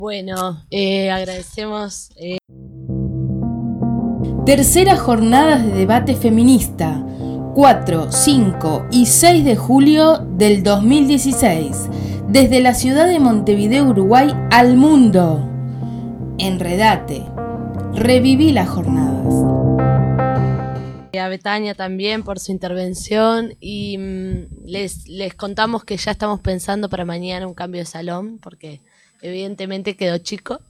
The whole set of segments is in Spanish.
Bueno, agradecemos. Tercera jornada de debate feminista, 4, 5 y 6 de julio del 2016, desde la ciudad de Montevideo, Uruguay, al mundo. Enredate, reviví las jornadas. A Betania también por su intervención y les contamos que ya estamos pensando para mañana un cambio de salón porque evidentemente quedó chico.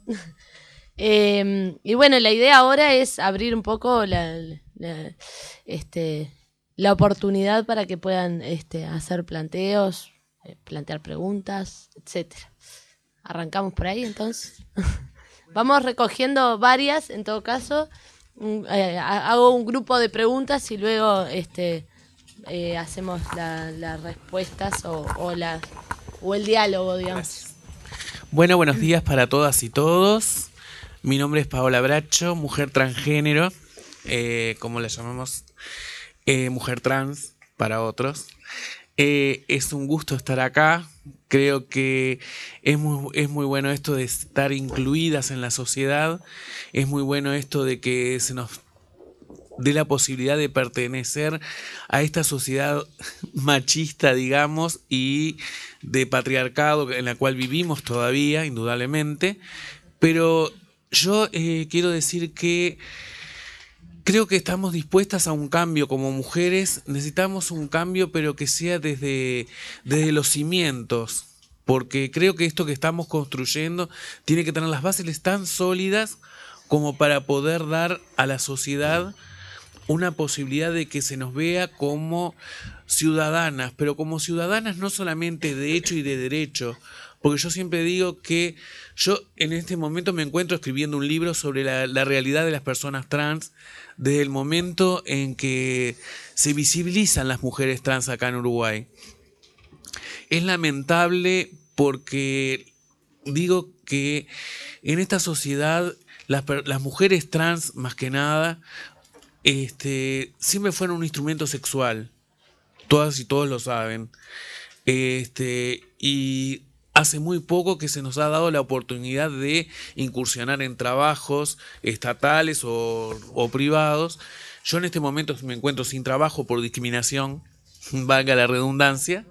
Y bueno, la idea ahora es abrir un poco la oportunidad para que puedan hacer planteos, plantear preguntas, etcétera. Arrancamos por ahí entonces. Vamos recogiendo varias en todo caso. Hago un grupo de preguntas y luego hacemos las respuestas o el diálogo, digamos. Gracias. Bueno, buenos días para todas y todos. Mi nombre es Paola Bracho, mujer transgénero, como la llamamos, mujer trans para otros. Es un gusto estar acá. Creo que es muy bueno esto de estar incluidas en la sociedad. Es muy bueno esto de que se nos dé la posibilidad de pertenecer a esta sociedad machista, digamos, y de patriarcado en la cual vivimos todavía, indudablemente. Pero yo quiero decir que creo que estamos dispuestas a un cambio como mujeres. Necesitamos un cambio, pero que sea desde los cimientos, porque creo que esto que estamos construyendo tiene que tener las bases tan sólidas como para poder dar a la sociedad una posibilidad de que se nos vea como ciudadanas, pero como ciudadanas no solamente de hecho y de derecho, porque yo siempre digo que yo en este momento me encuentro escribiendo un libro sobre la realidad de las personas trans desde el momento en que se visibilizan las mujeres trans acá en Uruguay. Es lamentable porque digo que en esta sociedad las mujeres trans, más que nada, siempre fueron un instrumento sexual. Todas y todos lo saben. Y hace muy poco que se nos ha dado la oportunidad de incursionar en trabajos estatales o privados. Yo en este momento me encuentro sin trabajo por discriminación, valga la redundancia.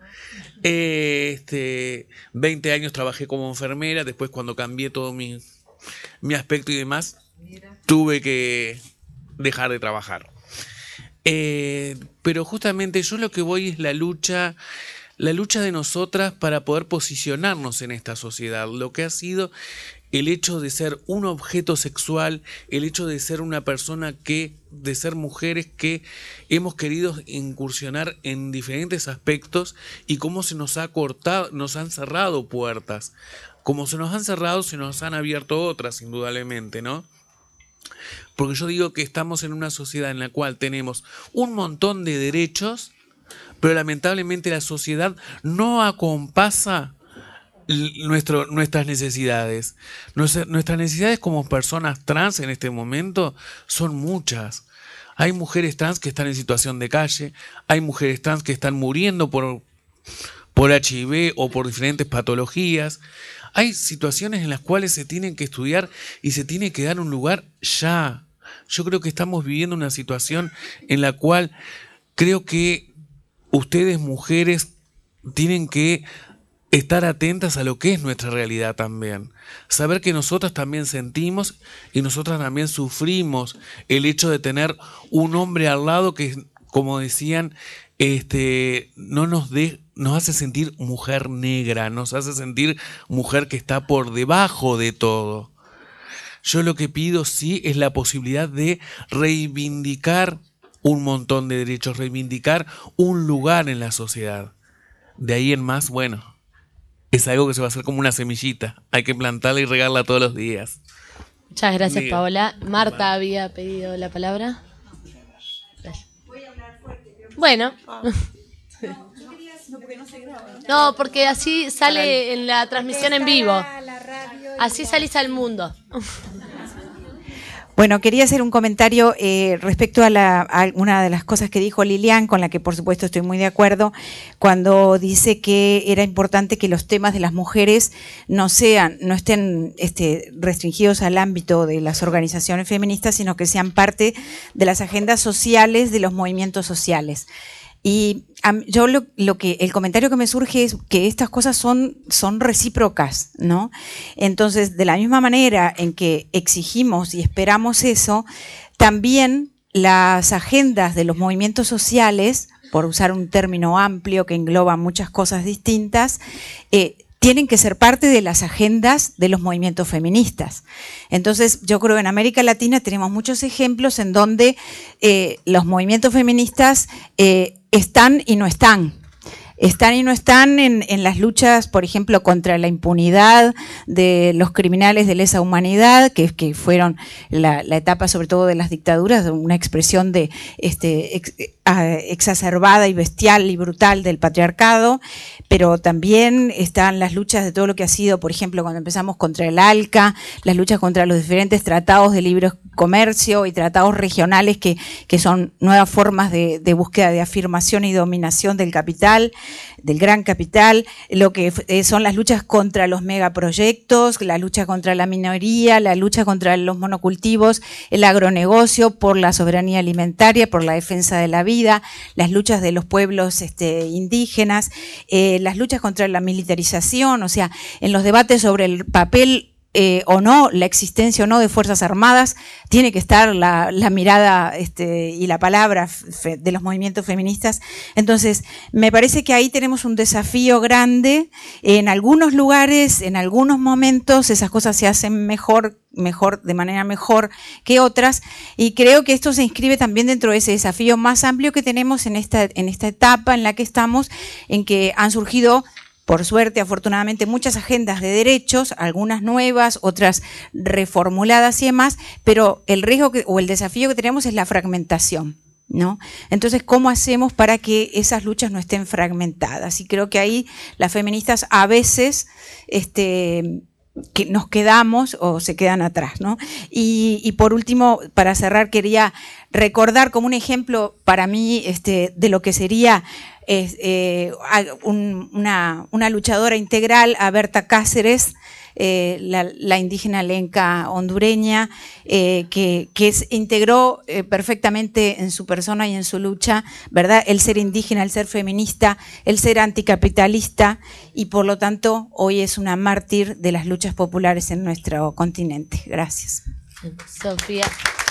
20 años trabajé como enfermera, después cuando cambié todo mi aspecto y demás, tuve que dejar de trabajar. Pero justamente yo lo que voy es la lucha de nosotras para poder posicionarnos en esta sociedad, lo que ha sido el hecho de ser un objeto sexual, el hecho de ser una persona de ser mujeres que hemos querido incursionar en diferentes aspectos y cómo se nos ha cortado, nos han cerrado puertas. Como se nos han cerrado, se nos han abierto otras, indudablemente, ¿no? Porque yo digo que estamos en una sociedad en la cual tenemos un montón de derechos, pero lamentablemente la sociedad no acompasa nuestras necesidades. Nuestras necesidades como personas trans en este momento son muchas. Hay mujeres trans que están en situación de calle, hay mujeres trans que están muriendo por HIV o por diferentes patologías. Hay situaciones en las cuales se tienen que estudiar y se tiene que dar un lugar ya. Yo creo que estamos viviendo una situación en la cual creo que ustedes, mujeres, tienen que estar atentas a lo que es nuestra realidad también. Saber que nosotras también sentimos y nosotras también sufrimos el hecho de tener un hombre al lado que, como decían, no nos hace sentir mujer negra, nos hace sentir mujer que está por debajo de todo. Yo lo que pido sí es la posibilidad de reivindicar un montón de derechos, reivindicar un lugar en la sociedad. De ahí en más, bueno, es algo que se va a hacer como una semillita. Hay que plantarla y regarla todos los días. Muchas gracias, Paola. Marta había pedido la palabra. Voy a hablar fuerte. Bueno. No, porque así sale en la transmisión en vivo. Así salís al mundo. Bueno, quería hacer un comentario respecto a una de las cosas que dijo Lilian, con la que por supuesto estoy muy de acuerdo, cuando dice que era importante que los temas de las mujeres no estén restringidos al ámbito de las organizaciones feministas, sino que sean parte de las agendas sociales, de los movimientos sociales. Y yo el comentario que me surge es que estas cosas son recíprocas, ¿no? Entonces, de la misma manera en que exigimos y esperamos eso, también las agendas de los movimientos sociales, por usar un término amplio que engloba muchas cosas distintas, tienen que ser parte de las agendas de los movimientos feministas. Entonces, yo creo que en América Latina tenemos muchos ejemplos en donde los movimientos feministas están y no están. Están y no están en las luchas, por ejemplo, contra la impunidad de los criminales de lesa humanidad, que fueron la etapa sobre todo de las dictaduras, una expresión de exacerbada y bestial y brutal del patriarcado, pero también están las luchas de todo lo que ha sido, por ejemplo, cuando empezamos contra el ALCA, las luchas contra los diferentes tratados de libre comercio y tratados regionales que son nuevas formas de búsqueda de afirmación y dominación del capital, del gran capital, lo que son las luchas contra los megaproyectos, la lucha contra la minoría, la lucha contra los monocultivos, el agronegocio, por la soberanía alimentaria, por la defensa de la vida, las luchas de los pueblos indígenas, las luchas contra la militarización, o sea, en los debates sobre el papel o no, la existencia o no de Fuerzas Armadas, tiene que estar la mirada y la palabra de los movimientos feministas. Entonces, me parece que ahí tenemos un desafío grande. En algunos lugares, en algunos momentos, esas cosas se hacen de manera mejor que otras, y creo que esto se inscribe también dentro de ese desafío más amplio que tenemos en esta etapa en la que estamos, en que han surgido, por suerte, afortunadamente, muchas agendas de derechos, algunas nuevas, otras reformuladas y demás, pero el riesgo o el desafío que tenemos es la fragmentación, ¿no? Entonces, ¿cómo hacemos para que esas luchas no estén fragmentadas? Y creo que ahí las feministas a veces que nos quedamos o se quedan atrás, ¿no? Y por último, para cerrar, quería recordar como un ejemplo para mí de lo que sería una luchadora integral, a Berta Cáceres, la indígena lenca hondureña, que integró perfectamente en su persona y en su lucha, ¿verdad?, el ser indígena, el ser feminista, el ser anticapitalista, y por lo tanto hoy es una mártir de las luchas populares en nuestro continente. Gracias. Sofía.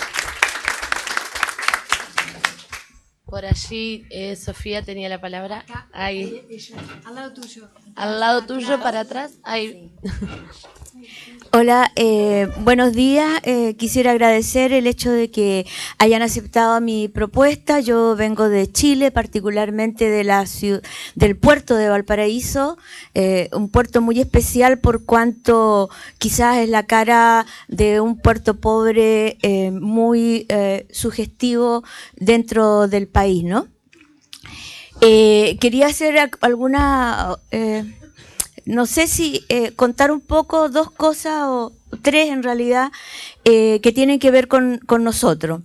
Por allí, Sofía tenía la palabra. Ahí. Al lado tuyo. Al lado tuyo, para atrás. Ahí. Hola, buenos días. Quisiera agradecer el hecho de que hayan aceptado mi propuesta. Yo vengo de Chile, particularmente de la ciudad, del puerto de Valparaíso, un puerto muy especial por cuanto quizás es la cara de un puerto pobre muy sugestivo dentro del país, ¿no? Quería hacer alguna... no sé si contar un poco, dos cosas o tres en realidad, que tienen que ver con nosotros.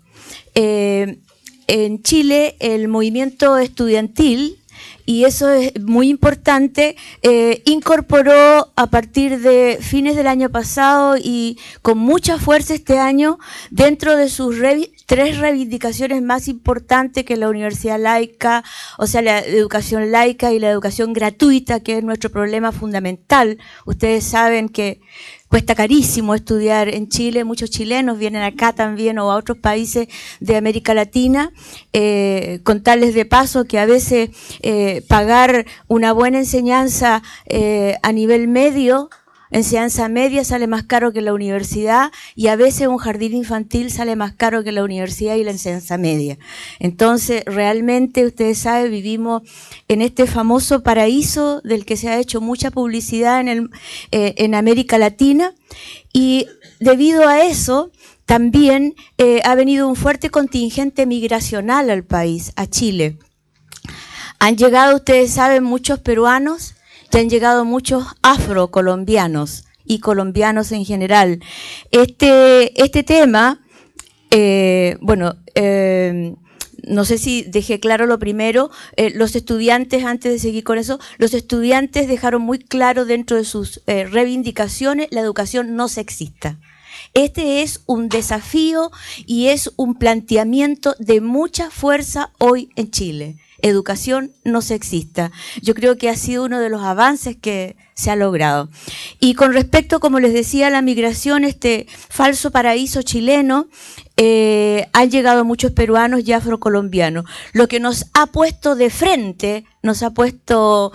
En Chile el movimiento estudiantil, y eso es muy importante, incorporó a partir de fines del año pasado y con mucha fuerza este año, dentro de sus tres reivindicaciones más importantes, que la universidad laica, o sea, la educación laica y la educación gratuita, que es nuestro problema fundamental. Ustedes saben que cuesta carísimo estudiar en Chile, muchos chilenos vienen acá también o a otros países de América Latina, contarles de paso que a veces pagar una buena enseñanza a nivel medio, enseñanza media, sale más caro que la universidad, y a veces un jardín infantil sale más caro que la universidad y la enseñanza media. Entonces, realmente, ustedes saben, vivimos en este famoso paraíso del que se ha hecho mucha publicidad en América Latina, y debido a eso también ha venido un fuerte contingente migracional al país, a Chile. Han llegado, ustedes saben, muchos peruanos, y han llegado muchos afrocolombianos y colombianos en general. Este tema No sé si dejé claro lo primero, los estudiantes, antes de seguir con eso, los estudiantes dejaron muy claro dentro de sus reivindicaciones la educación no sexista. Este es un desafío y es un planteamiento de mucha fuerza hoy en Chile. Educación no sexista. Yo creo que ha sido uno de los avances que se ha logrado. Y con respecto, como les decía, a la migración, este falso paraíso chileno, han llegado muchos peruanos y afrocolombianos. Lo que nos ha puesto de frente, nos ha puesto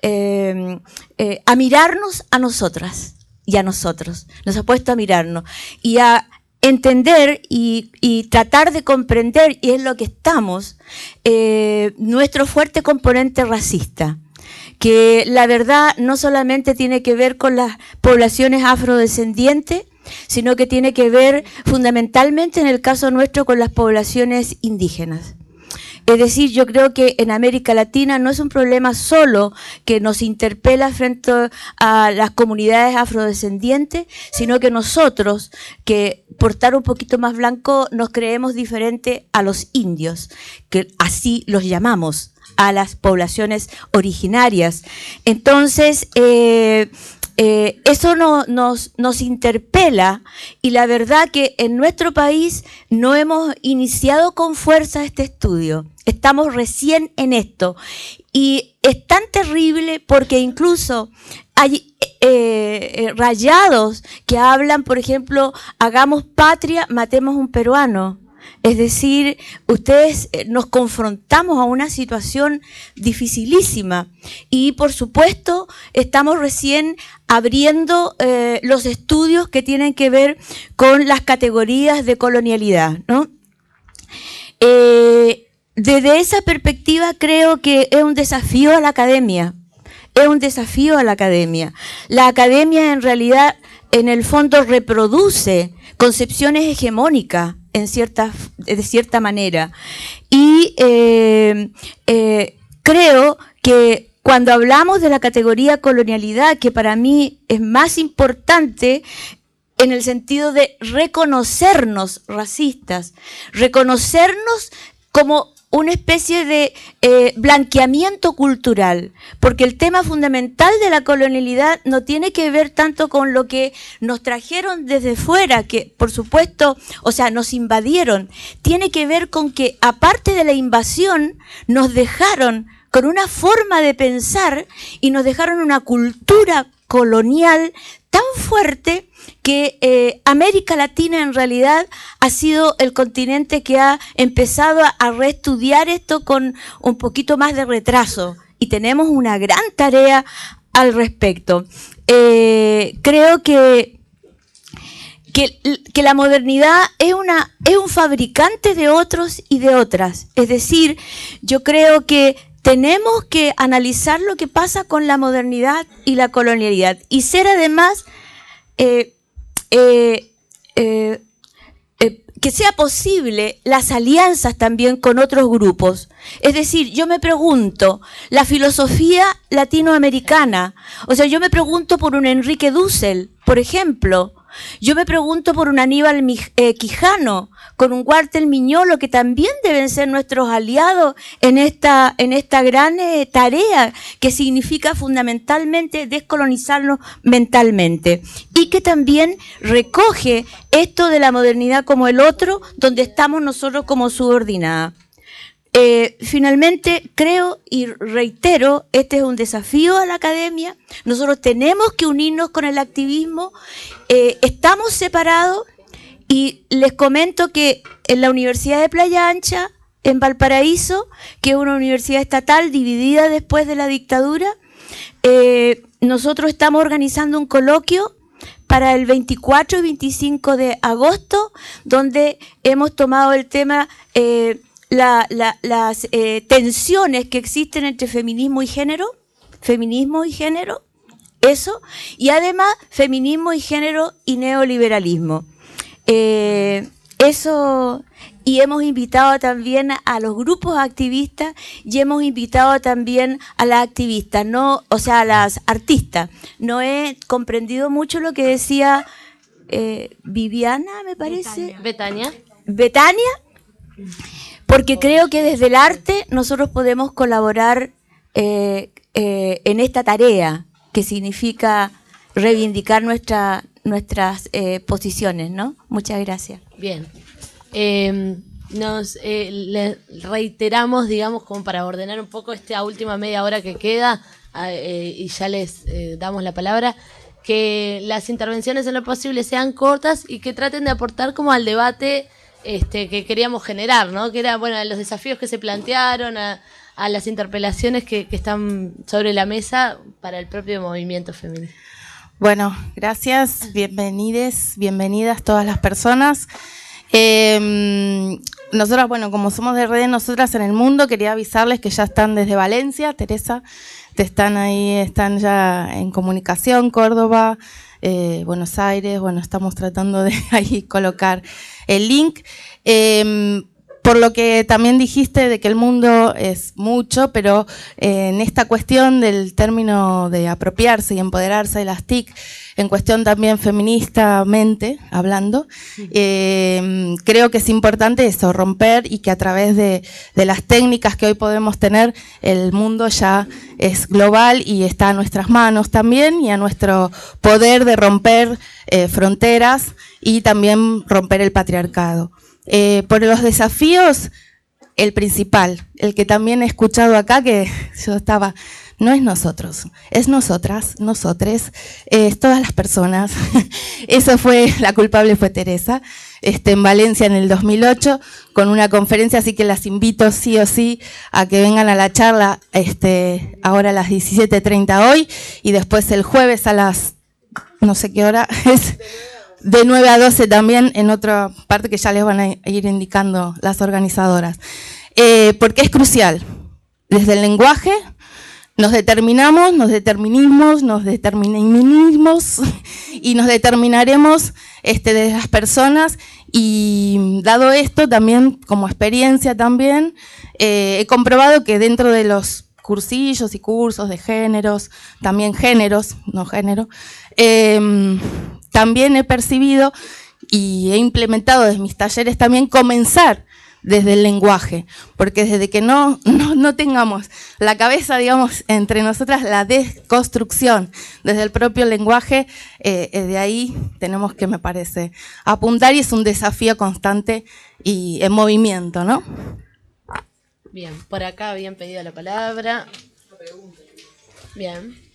a mirarnos a nosotras y a nosotros. Nos ha puesto a mirarnos y a entender y tratar de comprender, y es lo que estamos, nuestro fuerte componente racista, que la verdad no solamente tiene que ver con las poblaciones afrodescendientes, sino que tiene que ver fundamentalmente en el caso nuestro con las poblaciones indígenas. Es decir, yo creo que en América Latina no es un problema solo que nos interpela frente a las comunidades afrodescendientes, sino que nosotros, que por estar un poquito más blanco, nos creemos diferente a los indios, que así los llamamos, a las poblaciones originarias. Entonces, eso nos interpela, y la verdad que en nuestro país no hemos iniciado con fuerza este estudio. Estamos recién en esto. Y es tan terrible porque incluso hay rayados que hablan, por ejemplo, hagamos patria, matemos un peruano. Es decir, ustedes nos confrontamos a una situación dificilísima y, por supuesto, estamos recién abriendo los estudios que tienen que ver con las categorías de colonialidad, ¿no? Desde esa perspectiva creo que es un desafío a la academia. Es un desafío a la academia. La academia en realidad, en el fondo, reproduce concepciones hegemónicas de cierta manera. Y creo que cuando hablamos de la categoría colonialidad, que para mí es más importante en el sentido de reconocernos racistas, reconocernos como una especie de blanqueamiento cultural, porque el tema fundamental de la colonialidad no tiene que ver tanto con lo que nos trajeron desde fuera, que por supuesto, o sea, nos invadieron, tiene que ver con que aparte de la invasión nos dejaron con una forma de pensar y nos dejaron una cultura colonial tan fuerte que América Latina en realidad ha sido el continente que ha empezado a reestudiar esto con un poquito más de retraso, y tenemos una gran tarea al respecto. Creo que la modernidad es un fabricante de otros y de otras. Es decir, yo creo que tenemos que analizar lo que pasa con la modernidad y la colonialidad y ser además que sea posible las alianzas también con otros grupos. Es decir, yo me pregunto, la filosofía latinoamericana, o sea, yo me pregunto por un Enrique Dussel, por ejemplo, yo me pregunto por un Aníbal Quijano, con un Walter Miñolo, que también deben ser nuestros aliados en esta gran tarea que significa fundamentalmente descolonizarnos mentalmente, y que también recoge esto de la modernidad como el otro, donde estamos nosotros como subordinada. Finalmente, creo y reitero, este es un desafío a la academia. Nosotros tenemos que unirnos con el activismo. Estamos separados, y les comento que en la Universidad de Playa Ancha, en Valparaíso, que es una universidad estatal dividida después de la dictadura, nosotros estamos organizando un coloquio para el 24 y 25 de agosto, donde hemos tomado el tema las tensiones que existen entre feminismo y género, eso, y además feminismo y género y neoliberalismo. Eso, y hemos invitado también a los grupos activistas y hemos invitado también a las activistas, no, o sea, a las artistas. No he comprendido mucho lo que decía Viviana, me parece. Betania. Betania, porque creo que desde el arte nosotros podemos colaborar en esta tarea, que significa reivindicar nuestras posiciones, ¿no? Muchas gracias. Bien. Le reiteramos, digamos, como para ordenar un poco esta última media hora que queda, y ya les damos la palabra, que las intervenciones en lo posible sean cortas y que traten de aportar como al debate que queríamos generar, ¿no? Que era, bueno, a los desafíos que se plantearon, a las interpelaciones que están sobre la mesa para el propio movimiento feminista. Bueno, gracias, bienvenidas todas las personas. Nosotras, bueno, como somos de Redes Nosotras en el Mundo, quería avisarles que ya están desde Valencia, Teresa, están ya en comunicación, Córdoba, Buenos Aires, bueno, estamos tratando de ahí colocar el link. Por lo que también dijiste de que el mundo es mucho, pero en esta cuestión del término de apropiarse y empoderarse de las TIC, en cuestión también feministamente hablando, creo que es importante eso, romper, y que a través de las técnicas que hoy podemos tener, el mundo ya es global y está a nuestras manos también, y a nuestro poder de romper fronteras y también romper el patriarcado. Por los desafíos, el principal, el que también he escuchado acá, que yo estaba, no es nosotros, es nosotras, nosotres, todas las personas. Eso fue, la culpable fue Teresa, en Valencia en el 2008, con una conferencia, así que las invito sí o sí a que vengan a la charla, ahora a las 17:30 hoy, y después el jueves a las, no sé qué hora es, de 9 a 12 también, en otra parte que ya les van a ir indicando las organizadoras. Porque es crucial. Desde el lenguaje nos determinamos, nos determinimos y nos determinaremos desde las personas. Y dado esto, también como experiencia también, he comprobado que dentro de los cursillos y cursos de géneros, también géneros, no género, también he percibido y he implementado desde mis talleres también comenzar desde el lenguaje, porque desde que no tengamos la cabeza, digamos, entre nosotras, la desconstrucción desde el propio lenguaje, de ahí tenemos que, me parece, apuntar, y es un desafío constante y en movimiento, ¿no? Bien, por acá habían pedido la palabra. Bien.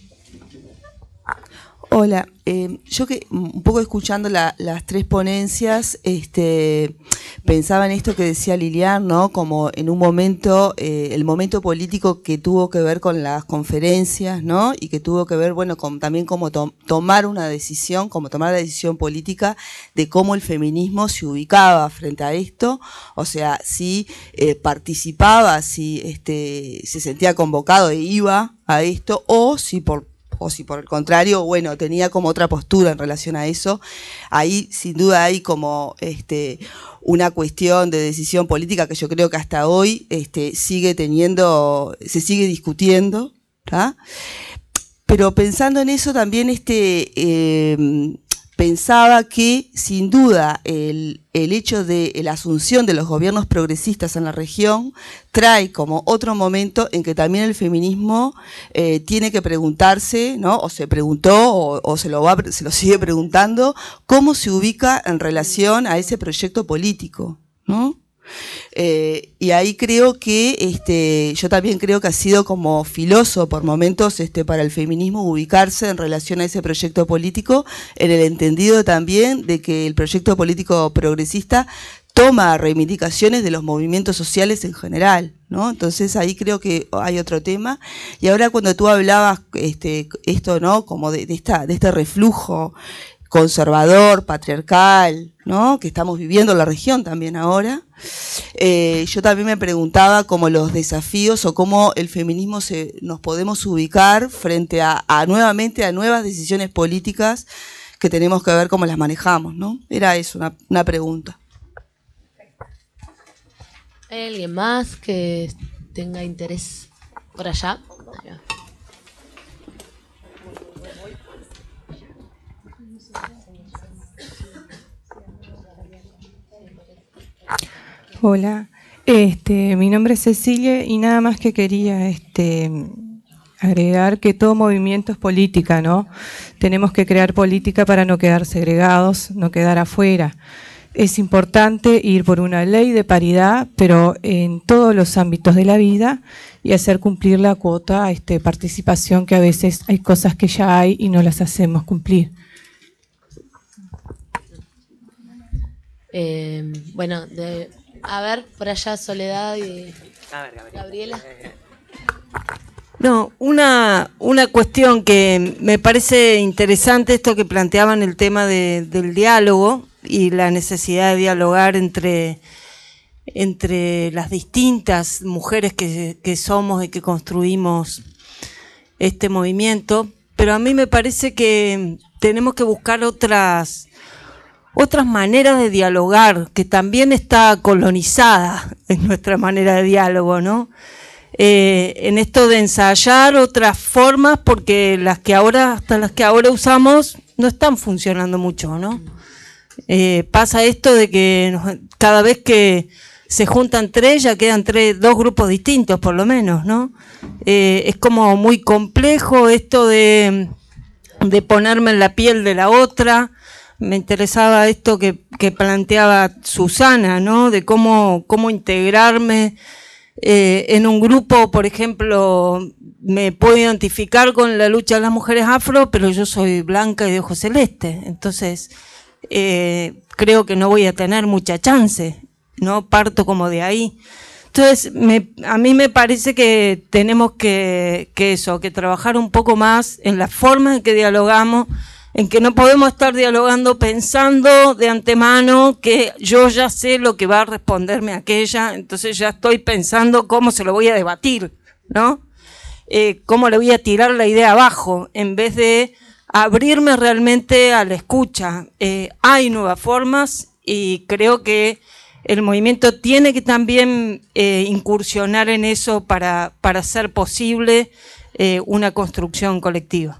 Hola, yo que un poco escuchando las tres ponencias, pensaba en esto que decía Lilian, ¿no? Como en un momento, el momento político que tuvo que ver con las conferencias, ¿no? Y que tuvo que ver, bueno, también como tomar una decisión, como tomar la decisión política de cómo el feminismo se ubicaba frente a esto, o sea, si participaba, si se sentía convocado e iba a esto, o si por el contrario, bueno, tenía como otra postura en relación a eso. Ahí sin duda hay como una cuestión de decisión política que yo creo que hasta hoy se sigue discutiendo, ¿tá? Pero pensando en eso también pensaba que sin duda el hecho de la asunción de los gobiernos progresistas en la región trae como otro momento en que también el feminismo tiene que preguntarse, ¿no? O se preguntó o se lo sigue preguntando, cómo se ubica en relación a ese proyecto político, ¿no? Y ahí creo que yo también creo que ha sido como filoso por momentos para el feminismo ubicarse en relación a ese proyecto político, en el entendido también de que el proyecto político progresista toma reivindicaciones de los movimientos sociales en general, ¿no? Entonces ahí creo que hay otro tema. Y ahora cuando tú hablabas esto, ¿no? Como de este reflujo conservador, patriarcal, ¿no? Que estamos viviendo en la región también ahora. Yo también me preguntaba cómo los desafíos o cómo el feminismo nos podemos ubicar frente a nuevamente a nuevas decisiones políticas que tenemos que ver cómo las manejamos, ¿no? Era eso, una pregunta. ¿Hay alguien más que tenga interés por allá? Hola, mi nombre es Cecilia y nada más que quería agregar que todo movimiento es política, ¿no? Tenemos que crear política para no quedar segregados, no quedar afuera. Es importante ir por una ley de paridad, pero en todos los ámbitos de la vida, y hacer cumplir la cuota participación, que a veces hay cosas que ya hay y no las hacemos cumplir. Bueno, a ver, por allá Soledad y Gabriela. No, una cuestión que me parece interesante, esto que planteaban, el tema del diálogo y la necesidad de dialogar entre las distintas mujeres que somos y que construimos este movimiento, pero a mí me parece que tenemos que buscar otras maneras de dialogar, que también está colonizada en nuestra manera de diálogo, ¿no? En esto de ensayar otras formas, porque hasta las que ahora usamos no están funcionando mucho, ¿no? Pasa esto de que cada vez que se juntan tres, ya quedan dos grupos distintos, por lo menos, ¿no? Es como muy complejo esto de ponerme en la piel de la otra. Me interesaba esto que planteaba Susana, ¿no? De cómo integrarme en un grupo. Por ejemplo, me puedo identificar con la lucha de las mujeres afro, pero yo soy blanca y de ojos celeste. Entonces, creo que no voy a tener mucha chance, ¿no? Parto como de ahí. Entonces, a mí me parece que tenemos que trabajar un poco más en la forma en que dialogamos, en que no podemos estar dialogando pensando de antemano que yo ya sé lo que va a responderme aquella, entonces ya estoy pensando cómo se lo voy a debatir, ¿no? Cómo le voy a tirar la idea abajo, en vez de abrirme realmente a la escucha. Hay nuevas formas y creo que el movimiento tiene que también incursionar en eso para hacer posible una construcción colectiva.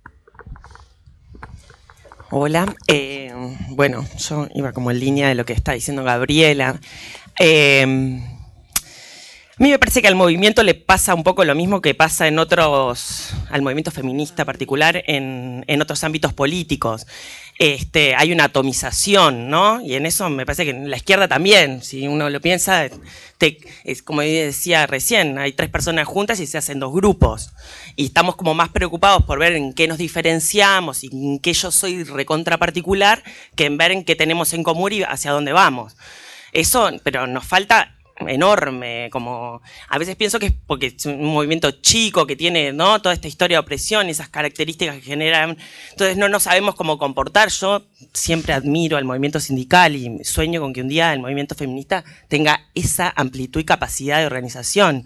Hola, bueno, yo iba como en línea de lo que está diciendo Gabriela. A mí me parece que al movimiento le pasa un poco lo mismo que pasa al movimiento feminista particular en otros ámbitos políticos. Hay una atomización, ¿no? Y en eso me parece que en la izquierda también, si uno lo piensa, es como decía recién, hay 3 personas juntas y se hacen 2 grupos. Y estamos como más preocupados por ver en qué nos diferenciamos y en qué yo soy recontra particular, que en ver en qué tenemos en común y hacia dónde vamos. Eso, pero nos falta enorme, como a veces pienso que es porque es un movimiento chico que tiene, ¿no?, toda esta historia de opresión y esas características que generan, entonces no nos sabemos cómo comportar. Yo siempre admiro al movimiento sindical y sueño con que un día el movimiento feminista tenga esa amplitud y capacidad de organización.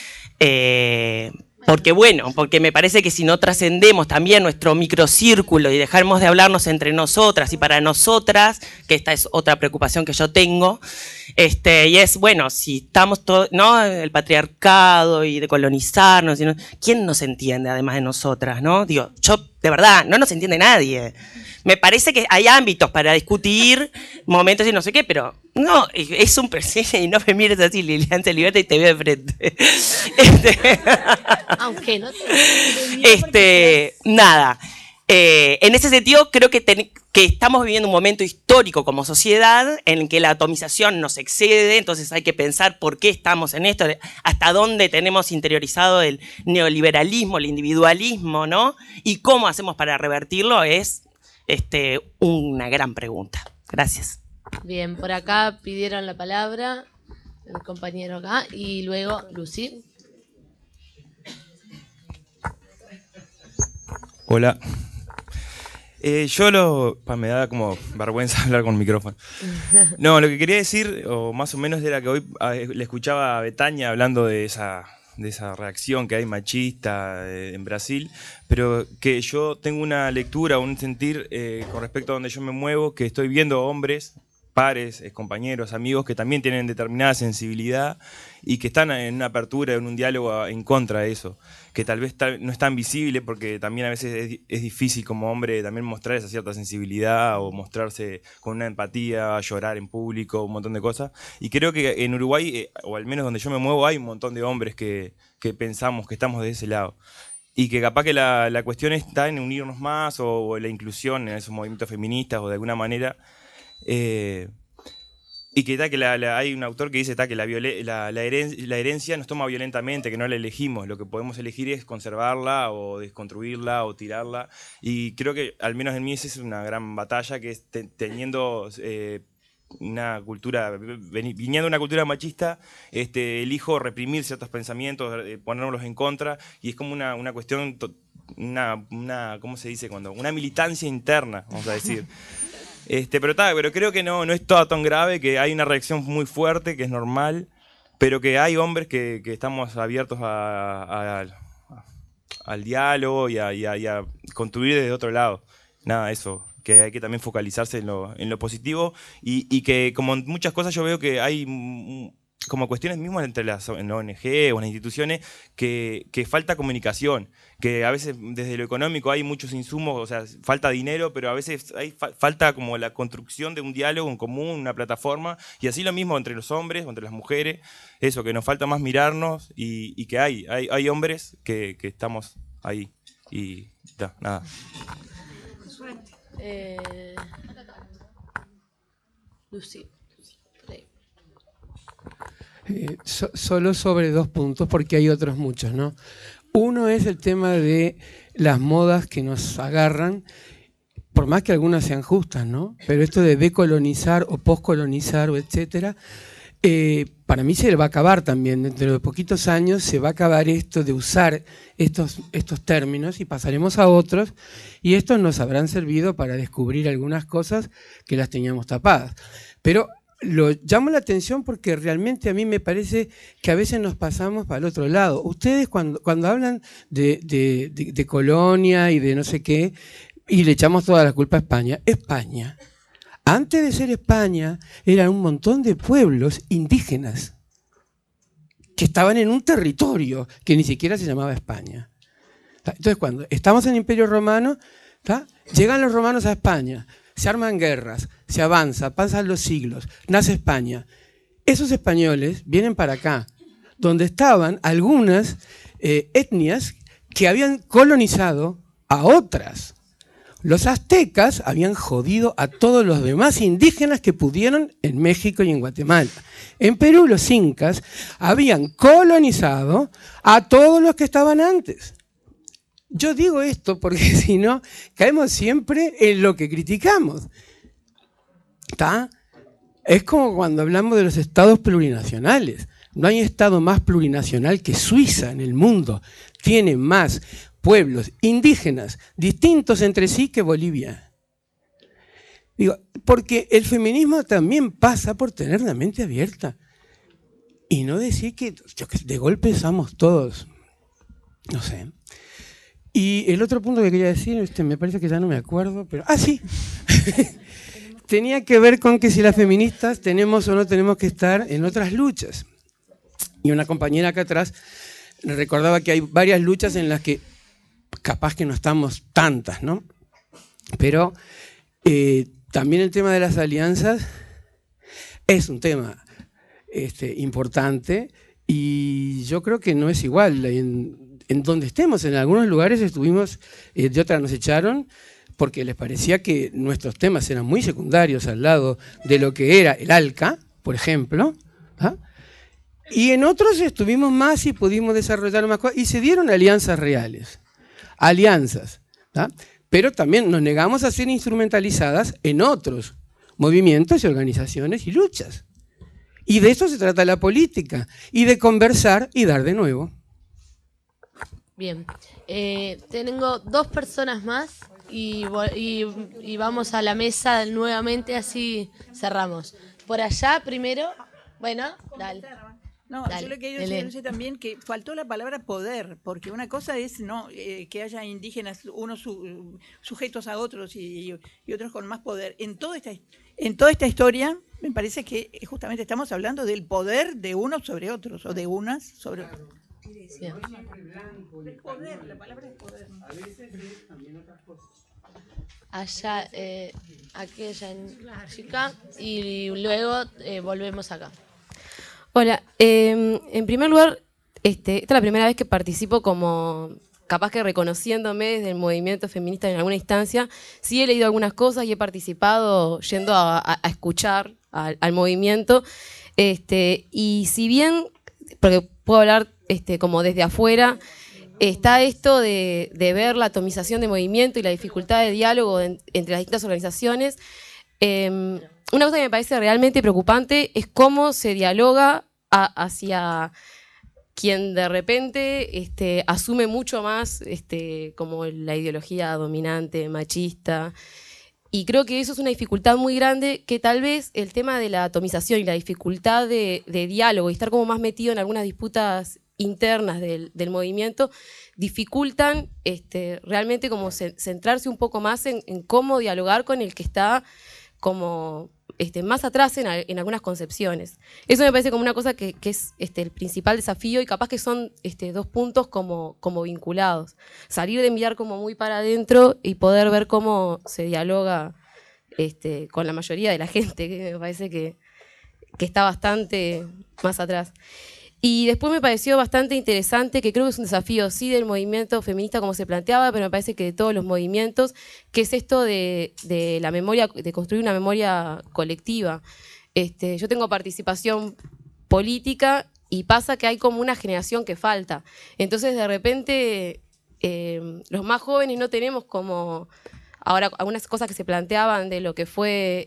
Porque me parece que si no trascendemos también nuestro microcírculo y dejamos de hablarnos entre nosotras y para nosotras, que esta es otra preocupación que yo tengo, y es, bueno, si estamos todos, ¿no?, el patriarcado y de colonizarnos, ¿quién nos entiende además de nosotras, no? Digo, yo, de verdad, no nos entiende nadie. Me parece que hay ámbitos para discutir, momentos y no sé qué, pero no, es un presente y no me mires así, Lilian, te liberta y te veo de frente. Aunque no nada. En ese sentido, creo que estamos viviendo un momento histórico como sociedad en el que la atomización nos excede, entonces hay que pensar por qué estamos en esto, hasta dónde tenemos interiorizado el neoliberalismo, el individualismo, ¿no? Y cómo hacemos para revertirlo es una gran pregunta. Gracias. Bien, por acá pidieron la palabra el compañero acá y luego Lucy. Hola. Me da como vergüenza hablar con el micrófono. No, lo que quería decir, o más o menos, era que hoy le escuchaba a Betania hablando de esa reacción que hay machista en Brasil, pero que yo tengo una lectura, un sentir con respecto a donde yo me muevo, que estoy viendo hombres pares, compañeros, amigos que también tienen determinada sensibilidad y que están en una apertura, en un diálogo en contra de eso, que tal vez no es tan visible porque también a veces es difícil como hombre también mostrar esa cierta sensibilidad o mostrarse con una empatía, llorar en público, un montón de cosas. Y creo que en Uruguay, o al menos donde yo me muevo, hay un montón de hombres que pensamos que estamos de ese lado. Y que capaz que la cuestión está en unirnos más o la inclusión en esos movimientos feministas o de alguna manera. Y que hay un autor que dice que la herencia nos toma violentamente, que no la elegimos. Lo que podemos elegir es conservarla o desconstruirla o tirarla. Y creo que, al menos en mí, esa es una gran batalla, que es teniendo una cultura, viniendo de una cultura machista, elijo reprimir ciertos pensamientos, ponerlos en contra, y es como una cuestión, ¿cómo se dice? Una militancia interna, vamos a decir. Pero creo que no es todo tan grave, que hay una reacción muy fuerte, que es normal, pero que hay hombres que estamos abiertos al diálogo y a construir desde otro lado. Nada, eso, que hay que también focalizarse en lo positivo y que, como en muchas cosas, yo veo que hay como cuestiones mismas entre en la ONG o en las instituciones que falta comunicación, que a veces desde lo económico hay muchos insumos, o sea, falta dinero, pero a veces hay falta como la construcción de un diálogo en común, una plataforma, y así lo mismo entre los hombres o entre las mujeres, eso, que nos falta más mirarnos y que hay hombres que estamos ahí y nada. Lucy. Solo sobre 2 puntos, porque hay otros muchos, ¿no? Uno es el tema de las modas que nos agarran, por más que algunas sean justas, ¿no? Pero esto de decolonizar o poscolonizar o etcétera, para mí se va a acabar también. Dentro de poquitos años se va a acabar esto de usar estos términos y pasaremos a otros, y estos nos habrán servido para descubrir algunas cosas que las teníamos tapadas. Pero lo llamo la atención porque realmente a mí me parece que a veces nos pasamos para el otro lado. Ustedes cuando hablan de colonia y de no sé qué, y le echamos toda la culpa a España, antes de ser España, eran un montón de pueblos indígenas que estaban en un territorio que ni siquiera se llamaba España. Entonces, cuando estamos en el Imperio Romano, llegan los romanos a España, se arman guerras, se avanza, pasan los siglos, nace España. Esos españoles vienen para acá, donde estaban algunas etnias que habían colonizado a otras. Los aztecas habían jodido a todos los demás indígenas que pudieron en México y en Guatemala. En Perú los incas habían colonizado a todos los que estaban antes. Yo digo esto porque si no, caemos siempre en lo que criticamos. ¿Está? Es como cuando hablamos de los estados plurinacionales. No hay estado más plurinacional que Suiza en el mundo. Tiene más pueblos indígenas distintos entre sí que Bolivia. Digo, porque el feminismo también pasa por tener la mente abierta. Y no decir que de golpe somos todos, no sé. Y el otro punto que quería decir, me parece que ya no me acuerdo, pero... ¡Ah, sí! Tenía que ver con que si las feministas tenemos o no tenemos que estar en otras luchas. Y una compañera acá atrás me recordaba que hay varias luchas en las que capaz que no estamos tantas, ¿no? Pero también el tema de las alianzas es un tema importante y yo creo que no es igual en donde estemos. En algunos lugares estuvimos, de otras nos echaron porque les parecía que nuestros temas eran muy secundarios al lado de lo que era el ALCA, por ejemplo, ¿ah? Y en otros estuvimos más y pudimos desarrollar más cosas y se dieron alianzas reales, alianzas, ¿ah? Pero también nos negamos a ser instrumentalizadas en otros movimientos y organizaciones y luchas. Y de eso se trata la política, y de conversar y dar de nuevo. Bien, tengo 2 personas más y vamos a la mesa nuevamente, así cerramos. Por allá primero, bueno, dale. No, Dale, yo le quería decir también que faltó la palabra poder, porque una cosa es que haya indígenas, unos sujetos a otros y otros con más poder. En toda esta historia, me parece que justamente estamos hablando del poder de unos sobre otros, o de unas sobre otros. El poder, la palabra es poder. A veces es también otras cosas. Allá, aquella chica, y luego volvemos acá. Hola, en primer lugar, esta es la primera vez que participo como capaz que reconociéndome desde el movimiento feminista en alguna instancia. Sí he leído algunas cosas y he participado yendo a escuchar al movimiento. Y si bien, porque puedo hablar como desde afuera, está esto de ver la atomización de movimiento y la dificultad de diálogo entre las distintas organizaciones. Una cosa que me parece realmente preocupante es cómo se dialoga hacia quien de repente asume mucho más como la ideología dominante, machista. Y creo que eso es una dificultad muy grande, que tal vez el tema de la atomización y la dificultad de diálogo y estar como más metido en algunas disputas internas del movimiento dificultan realmente como centrarse un poco más en cómo dialogar con el que está como más atrás en algunas concepciones. Eso me parece como una cosa que es el principal desafío, y capaz que son dos puntos como vinculados. Salir de mirar como muy para adentro y poder ver cómo se dialoga con la mayoría de la gente, que me parece que está bastante más atrás. Y después me pareció bastante interesante, que creo que es un desafío, sí, del movimiento feminista como se planteaba, pero me parece que de todos los movimientos, que es esto de la memoria, de construir una memoria colectiva. Yo tengo participación política y pasa que hay como una generación que falta. Entonces, de repente, los más jóvenes no tenemos como ahora algunas cosas que se planteaban de lo que fue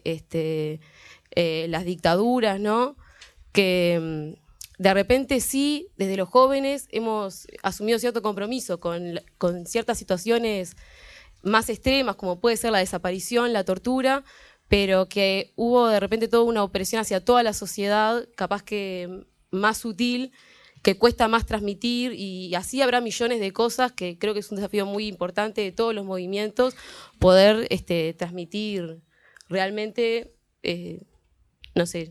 las dictaduras, ¿no? Que de repente sí, desde los jóvenes hemos asumido cierto compromiso con ciertas situaciones más extremas, como puede ser la desaparición, la tortura, pero que hubo de repente toda una opresión hacia toda la sociedad, capaz que más sutil, que cuesta más transmitir, y así habrá millones de cosas que creo que es un desafío muy importante de todos los movimientos, poder transmitir realmente, no sé,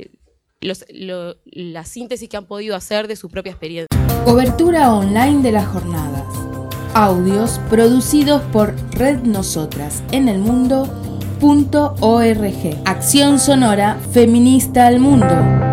la síntesis que han podido hacer de su propia experiencia. Cobertura online de las jornadas. Audios producidos por Red Nosotras en el Mundo.org. Acción sonora feminista al mundo.